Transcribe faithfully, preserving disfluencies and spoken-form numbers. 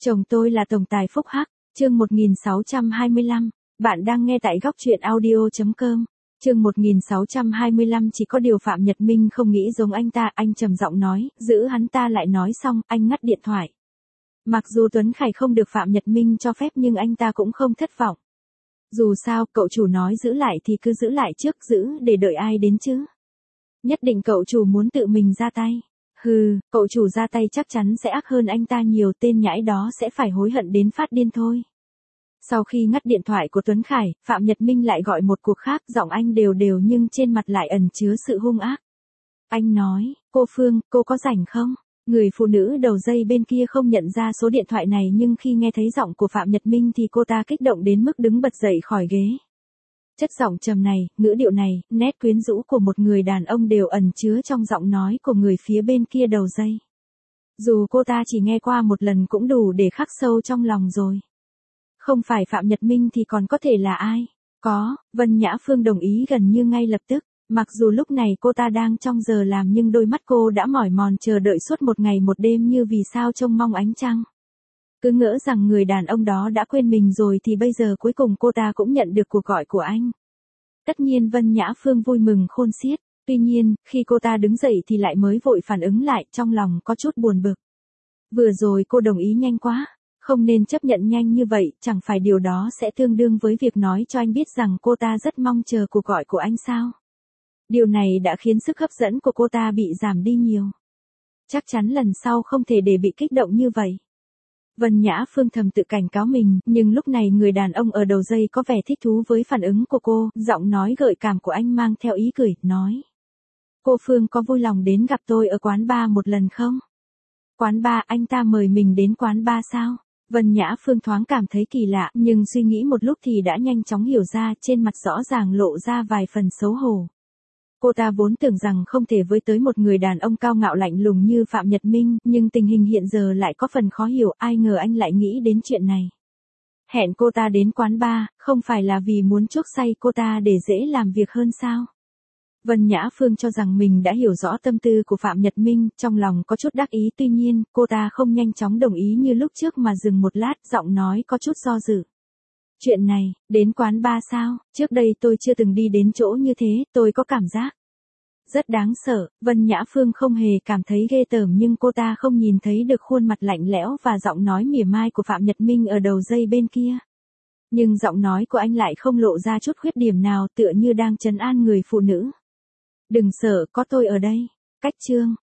Chồng tôi là tổng tài phúc hắc, chương một nghìn sáu trăm hai mươi lăm, bạn đang nghe tại góc truyện audio chấm com. Chương một nghìn sáu trăm hai mươi lăm chỉ có điều Phạm Nhật Minh không nghĩ giống anh ta, anh trầm giọng nói, giữ hắn ta lại nói xong, anh ngắt điện thoại. Mặc dù Tuấn Khải không được Phạm Nhật Minh cho phép nhưng anh ta cũng không thất vọng. Dù sao, cậu chủ nói giữ lại thì cứ giữ lại trước, giữ để đợi ai đến chứ. Nhất định cậu chủ muốn tự mình ra tay. Hừ, cậu chủ ra tay chắc chắn sẽ ác hơn anh ta nhiều, tên nhãi đó sẽ phải hối hận đến phát điên thôi. Sau khi ngắt điện thoại của Tuấn Khải, Phạm Nhật Minh lại gọi một cuộc khác, giọng anh đều đều nhưng trên mặt lại ẩn chứa sự hung ác. Anh nói, cô Phương, cô có rảnh không? Người phụ nữ đầu dây bên kia không nhận ra số điện thoại này nhưng khi nghe thấy giọng của Phạm Nhật Minh thì cô ta kích động đến mức đứng bật dậy khỏi ghế. Chất giọng trầm này, ngữ điệu này, nét quyến rũ của một người đàn ông đều ẩn chứa trong giọng nói của người phía bên kia đầu dây. Dù cô ta chỉ nghe qua một lần cũng đủ để khắc sâu trong lòng rồi. Không phải Phạm Nhật Minh thì còn có thể là ai? Có, Vân Nhã Phương đồng ý gần như ngay lập tức. Mặc dù lúc này cô ta đang trong giờ làm nhưng đôi mắt cô đã mỏi mòn chờ đợi suốt một ngày một đêm như vì sao trông mong ánh trăng. Cứ ngỡ rằng người đàn ông đó đã quên mình rồi thì bây giờ cuối cùng cô ta cũng nhận được cuộc gọi của anh. Tất nhiên Vân Nhã Phương vui mừng khôn xiết. Tuy nhiên, khi cô ta đứng dậy thì lại mới vội phản ứng lại, trong lòng có chút buồn bực. Vừa rồi cô đồng ý nhanh quá. Không nên chấp nhận nhanh như vậy, chẳng phải điều đó sẽ tương đương với việc nói cho anh biết rằng cô ta rất mong chờ cuộc gọi của anh sao? Điều này đã khiến sức hấp dẫn của cô ta bị giảm đi nhiều. Chắc chắn lần sau không thể để bị kích động như vậy. Vân Nhã Phương thầm tự cảnh cáo mình, nhưng lúc này người đàn ông ở đầu dây có vẻ thích thú với phản ứng của cô, giọng nói gợi cảm của anh mang theo ý cười, nói. Cô Phương có vui lòng đến gặp tôi ở quán bar một lần không? Quán bar, anh ta mời mình đến quán bar sao? Vân Nhã Phương thoáng cảm thấy kỳ lạ, nhưng suy nghĩ một lúc thì đã nhanh chóng hiểu ra, trên mặt rõ ràng lộ ra vài phần xấu hổ. Cô ta vốn tưởng rằng không thể với tới một người đàn ông cao ngạo lạnh lùng như Phạm Nhật Minh, nhưng tình hình hiện giờ lại có phần khó hiểu, ai ngờ anh lại nghĩ đến chuyện này. Hẹn cô ta đến quán bar, không phải là vì muốn chuốc say cô ta để dễ làm việc hơn sao? Vân Nhã Phương cho rằng mình đã hiểu rõ tâm tư của Phạm Nhật Minh, trong lòng có chút đắc ý, tuy nhiên, cô ta không nhanh chóng đồng ý như lúc trước mà dừng một lát, giọng nói có chút do dự. Chuyện này, đến quán bar sao, trước đây tôi chưa từng đi đến chỗ như thế, tôi có cảm giác rất đáng sợ. Vân Nhã Phương không hề cảm thấy ghê tởm nhưng cô ta không nhìn thấy được khuôn mặt lạnh lẽo và giọng nói mỉa mai của Phạm Nhật Minh ở đầu dây bên kia. Nhưng giọng nói của anh lại không lộ ra chút khuyết điểm nào, tựa như đang trấn an người phụ nữ. Đừng sợ, có tôi ở đây. Cách chương,